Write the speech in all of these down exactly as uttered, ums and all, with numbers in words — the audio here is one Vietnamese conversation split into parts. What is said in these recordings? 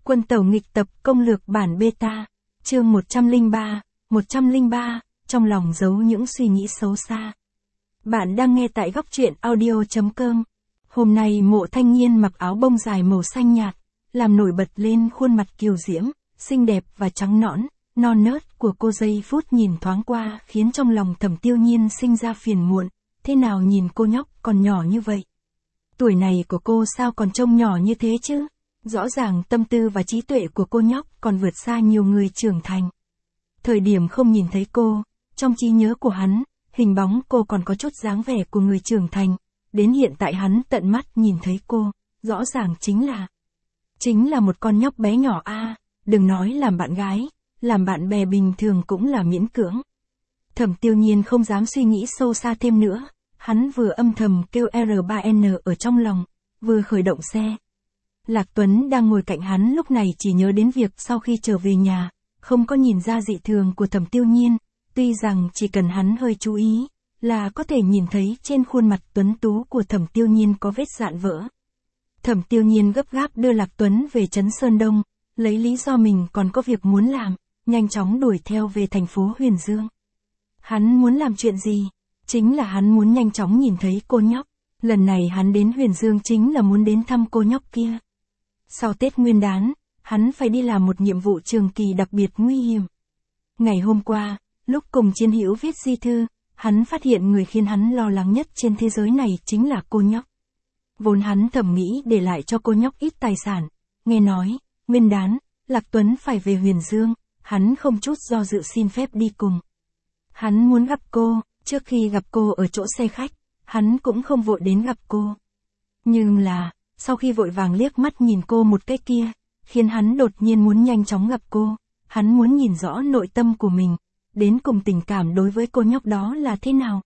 Quân tàu nghịch tập công lược bản beta, chương một trăm lẻ ba, một trăm lẻ ba, trong lòng giấu những suy nghĩ xấu xa. Bạn đang nghe tại góc truyện audio chấm com. Hôm nay Mộ Thanh Nhiên mặc áo bông dài màu xanh nhạt, làm nổi bật lên khuôn mặt kiều diễm, xinh đẹp và trắng nõn, non nớt của cô. Giây phút nhìn thoáng qua khiến trong lòng Thẩm Tiêu Nhiên sinh ra phiền muộn, thế nào nhìn cô nhóc còn nhỏ như vậy? Tuổi này của cô sao còn trông nhỏ như thế chứ? Rõ ràng tâm tư và trí tuệ của cô nhóc còn vượt xa nhiều người trưởng thành. Thời điểm không nhìn thấy cô, trong trí nhớ của hắn, hình bóng cô còn có chút dáng vẻ của người trưởng thành, đến hiện tại hắn tận mắt nhìn thấy cô, rõ ràng chính là chính là một con nhóc bé nhỏ a, à, đừng nói làm bạn gái, làm bạn bè bình thường cũng là miễn cưỡng. Thẩm Tiêu Nhiên không dám suy nghĩ sâu xa thêm nữa, hắn vừa âm thầm kêu R ba N ở trong lòng, vừa khởi động xe. Lạc Tuấn đang ngồi cạnh hắn lúc này chỉ nhớ đến việc sau khi trở về nhà, không có nhìn ra dị thường của Thẩm Tiêu Nhiên, tuy rằng chỉ cần hắn hơi chú ý, là có thể nhìn thấy trên khuôn mặt tuấn tú của Thẩm Tiêu Nhiên có vết dạn vỡ. Thẩm Tiêu Nhiên gấp gáp đưa Lạc Tuấn về Trấn Sơn Đông, lấy lý do mình còn có việc muốn làm, nhanh chóng đuổi theo về thành phố Huyền Dương. Hắn muốn làm chuyện gì? Chính là hắn muốn nhanh chóng nhìn thấy cô nhóc. Lần này hắn đến Huyền Dương chính là muốn đến thăm cô nhóc kia. Sau Tết Nguyên Đán, hắn phải đi làm một nhiệm vụ trường kỳ đặc biệt nguy hiểm. Ngày hôm qua, lúc cùng Chiến Hữu viết di thư, hắn phát hiện người khiến hắn lo lắng nhất trên thế giới này chính là cô nhóc. Vốn hắn thầm nghĩ để lại cho cô nhóc ít tài sản, nghe nói, Nguyên Đán, Lạc Tuấn phải về Huyền Dương, hắn không chút do dự xin phép đi cùng. Hắn muốn gặp cô, trước khi gặp cô ở chỗ xe khách, hắn cũng không vội đến gặp cô. Nhưng là, sau khi vội vàng liếc mắt nhìn cô một cái kia, khiến hắn đột nhiên muốn nhanh chóng gặp cô, hắn muốn nhìn rõ nội tâm của mình, đến cùng tình cảm đối với cô nhóc đó là thế nào.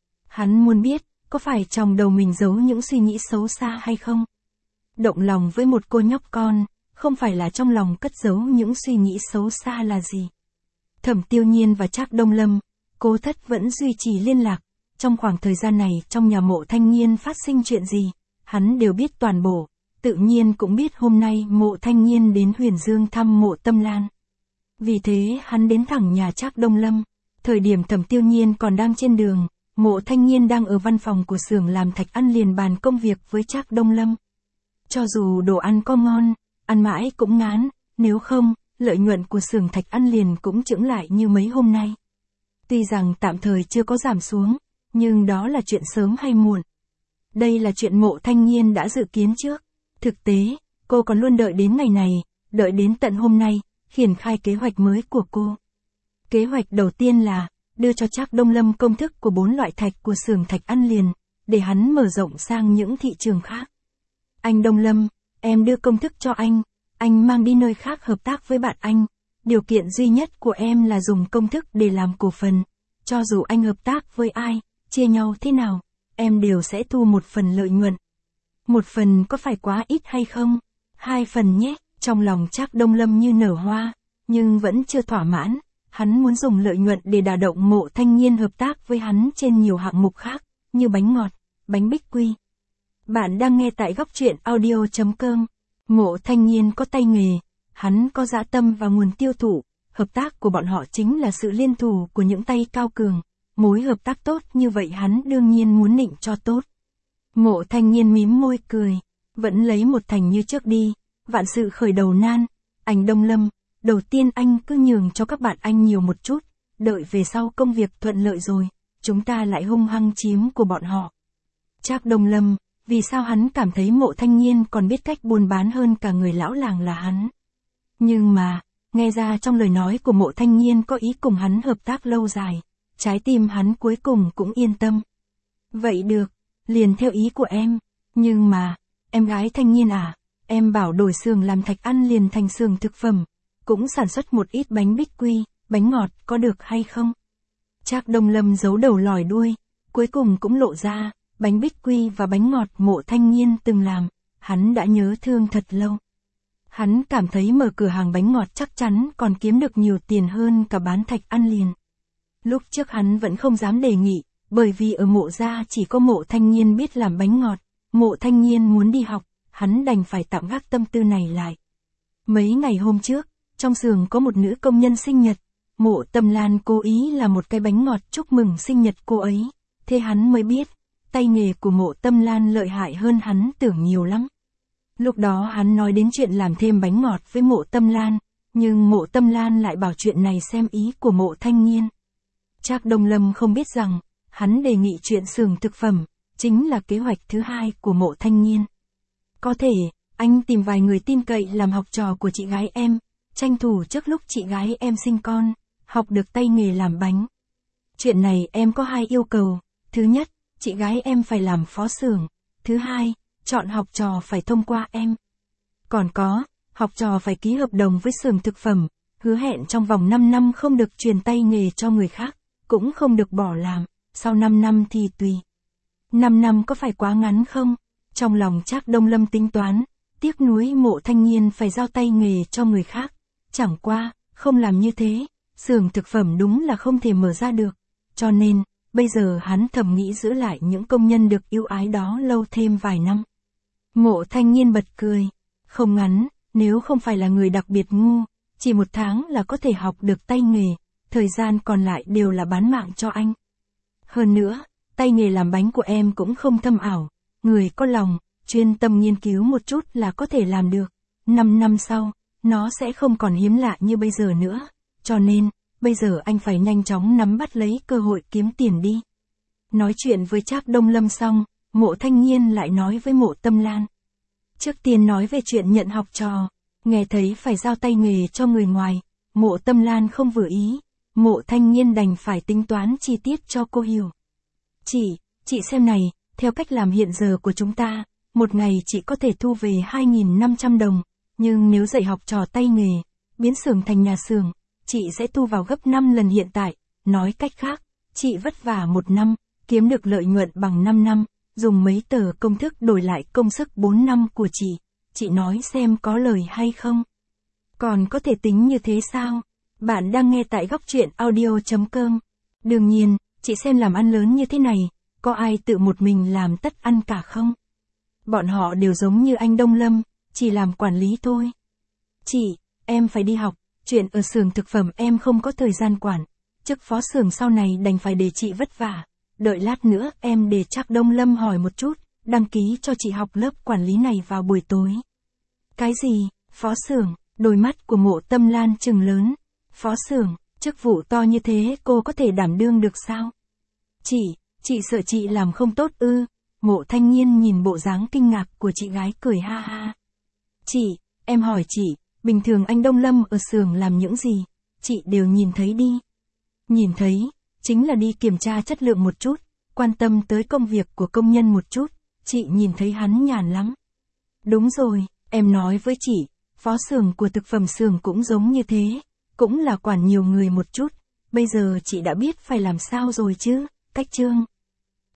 Hắn muốn biết, có phải trong đầu mình giấu những suy nghĩ xấu xa hay không? Động lòng với một cô nhóc con, không phải là trong lòng cất giấu những suy nghĩ xấu xa là gì? Thẩm Tiêu Nhiên và Trác Đông Lâm, Cố Thất vẫn duy trì liên lạc, trong khoảng thời gian này trong nhà Mộ Thanh Nhiên phát sinh chuyện gì, hắn đều biết toàn bộ, tự nhiên cũng biết hôm nay Mộ Thanh Nhiên đến Huyền Dương thăm Mộ Tâm Lan. Vì thế hắn đến thẳng nhà Trác Đông Lâm, thời điểm Thẩm Tiêu Nhiên còn đang trên đường, Mộ Thanh Nhiên đang ở văn phòng của xưởng làm thạch ăn liền bàn công việc với Trác Đông Lâm. Cho dù đồ ăn có ngon, ăn mãi cũng ngán, nếu không, lợi nhuận của xưởng thạch ăn liền cũng chững lại như mấy hôm nay. Tuy rằng tạm thời chưa có giảm xuống, nhưng đó là chuyện sớm hay muộn. Đây là chuyện Mộ Thanh Nhiên đã dự kiến trước. Thực tế, cô còn luôn đợi đến ngày này, đợi đến tận hôm nay, triển khai kế hoạch mới của cô. Kế hoạch đầu tiên là, đưa cho Trác Đông Lâm công thức của bốn loại thạch của xưởng thạch ăn liền, để hắn mở rộng sang những thị trường khác. Anh Đông Lâm, em đưa công thức cho anh, anh mang đi nơi khác hợp tác với bạn anh. Điều kiện duy nhất của em là dùng công thức để làm cổ phần. Cho dù anh hợp tác với ai, chia nhau thế nào, em đều sẽ thu một phần lợi nhuận. Một phần có phải quá ít hay không? Hai phần nhé. Trong lòng Trác Đông Lâm như nở hoa, nhưng vẫn chưa thỏa mãn. Hắn muốn dùng lợi nhuận để đả động Mộ Thanh Nhiên hợp tác với hắn trên nhiều hạng mục khác, như bánh ngọt, bánh bích quy. Bạn đang nghe tại góc truyện audio chấm com. Mộ Thanh Nhiên có tay nghề, hắn có dã tâm và nguồn tiêu thụ, hợp tác của bọn họ chính là sự liên thủ của những tay cao cường, mối hợp tác tốt như vậy hắn đương nhiên muốn nịnh cho tốt. Mộ Thanh Nhiên mím môi cười, vẫn lấy một thành như trước đi, vạn sự khởi đầu nan, anh Đông Lâm, đầu tiên anh cứ nhường cho các bạn anh nhiều một chút, đợi về sau công việc thuận lợi rồi, chúng ta lại hung hăng chiếm của bọn họ. Trác Đông Lâm, vì sao hắn cảm thấy Mộ Thanh Nhiên còn biết cách buôn bán hơn cả người lão làng là hắn. Nhưng mà, nghe ra trong lời nói của Mộ Thanh Nhiên có ý cùng hắn hợp tác lâu dài, trái tim hắn cuối cùng cũng yên tâm. Vậy được, liền theo ý của em, nhưng mà, em gái Thanh Nhiên à, em bảo đổi xưởng làm thạch ăn liền thành xưởng thực phẩm, cũng sản xuất một ít bánh bích quy, bánh ngọt, có được hay không? Trác Đông Lâm giấu đầu lòi đuôi, cuối cùng cũng lộ ra, bánh bích quy và bánh ngọt Mộ Thanh Nhiên từng làm, hắn đã nhớ thương thật lâu. Hắn cảm thấy mở cửa hàng bánh ngọt chắc chắn còn kiếm được nhiều tiền hơn cả bán thạch ăn liền. Lúc trước hắn vẫn không dám đề nghị, bởi vì ở Mộ gia chỉ có Mộ Thanh Nhiên biết làm bánh ngọt, Mộ Thanh Nhiên muốn đi học, hắn đành phải tạm gác tâm tư này lại. Mấy ngày hôm trước, trong xưởng có một nữ công nhân sinh nhật. Mộ Tâm Lan cố ý làm một cái bánh ngọt chúc mừng sinh nhật cô ấy. Thế hắn mới biết, tay nghề của Mộ Tâm Lan lợi hại hơn hắn tưởng nhiều lắm. Lúc đó hắn nói đến chuyện làm thêm bánh ngọt với Mộ Tâm Lan, nhưng Mộ Tâm Lan lại bảo chuyện này xem ý của Mộ Thanh Nhiên. Trác Đông Lâm không biết rằng, hắn đề nghị chuyện xưởng thực phẩm, chính là kế hoạch thứ hai của Mộ Thanh Nhiên. Có thể, anh tìm vài người tin cậy làm học trò của chị gái em, tranh thủ trước lúc chị gái em sinh con, học được tay nghề làm bánh. Chuyện này em có hai yêu cầu, thứ nhất, chị gái em phải làm phó xưởng, thứ hai, chọn học trò phải thông qua em. Còn có, học trò phải ký hợp đồng với xưởng thực phẩm, hứa hẹn trong vòng năm năm không được truyền tay nghề cho người khác, cũng không được bỏ làm, sau năm năm thì tùy. năm năm có phải quá ngắn không? Trong lòng Trác Đông Lâm tính toán, tiếc nuối Mộ Thanh Nhiên phải giao tay nghề cho người khác. Chẳng qua, không làm như thế, xưởng thực phẩm đúng là không thể mở ra được. Cho nên, bây giờ hắn thầm nghĩ giữ lại những công nhân được ưu ái đó lâu thêm vài năm. Mộ Thanh Nhiên bật cười. Không ngắn, nếu không phải là người đặc biệt ngu, chỉ một tháng là có thể học được tay nghề, thời gian còn lại đều là bán mạng cho anh. Hơn nữa, tay nghề làm bánh của em cũng không thâm ảo, người có lòng, chuyên tâm nghiên cứu một chút là có thể làm được. Năm năm sau, nó sẽ không còn hiếm lạ như bây giờ nữa, cho nên, bây giờ anh phải nhanh chóng nắm bắt lấy cơ hội kiếm tiền đi. Nói chuyện với Trác Đông Lâm xong, Mộ Thanh Nhiên lại nói với Mộ Tâm Lan. Trước tiên nói về chuyện nhận học trò, nghe thấy phải giao tay nghề cho người ngoài, Mộ Tâm Lan không vừa ý, Mộ Thanh Nhiên đành phải tính toán chi tiết cho cô hiểu. Chị, chị xem này, theo cách làm hiện giờ của chúng ta, một ngày chị có thể thu về hai nghìn năm trăm đồng, nhưng nếu dạy học trò tay nghề, biến xưởng thành nhà xưởng, chị sẽ thu vào gấp năm lần hiện tại, nói cách khác, chị vất vả một năm, kiếm được lợi nhuận bằng năm năm, dùng mấy tờ công thức đổi lại công sức bốn năm của chị, chị nói xem có lời hay không? Còn có thể tính như thế sao? Bạn đang nghe tại góc truyện audio chấm com. Đương nhiên, chị xem làm ăn lớn như thế này, có ai tự một mình làm tất ăn cả không? Bọn họ đều giống như anh Đông Lâm, chỉ làm quản lý thôi. Chị, em phải đi học, chuyện ở xưởng thực phẩm em không có thời gian quản, chức phó xưởng sau này đành phải để chị vất vả. Đợi lát nữa em để Trác Đông Lâm hỏi một chút, đăng ký cho chị học lớp quản lý này vào buổi tối. Cái gì, phó xưởng? Đôi mắt của Mộ Tâm Lan trừng lớn. Phó xưởng, chức vụ to như thế cô có thể đảm đương được sao? Chị, chị sợ chị làm không tốt ư? Mộ Thanh Nhiên nhìn bộ dáng kinh ngạc của chị gái cười ha ha. Chị, em hỏi chị, bình thường anh Đông Lâm ở xưởng làm những gì? Chị đều nhìn thấy đi. Nhìn thấy, chính là đi kiểm tra chất lượng một chút, quan tâm tới công việc của công nhân một chút, chị nhìn thấy hắn nhàn lắm. Đúng rồi, em nói với chị, phó xưởng của thực phẩm xưởng cũng giống như thế, cũng là quản nhiều người một chút, bây giờ chị đã biết phải làm sao rồi chứ, cách chương.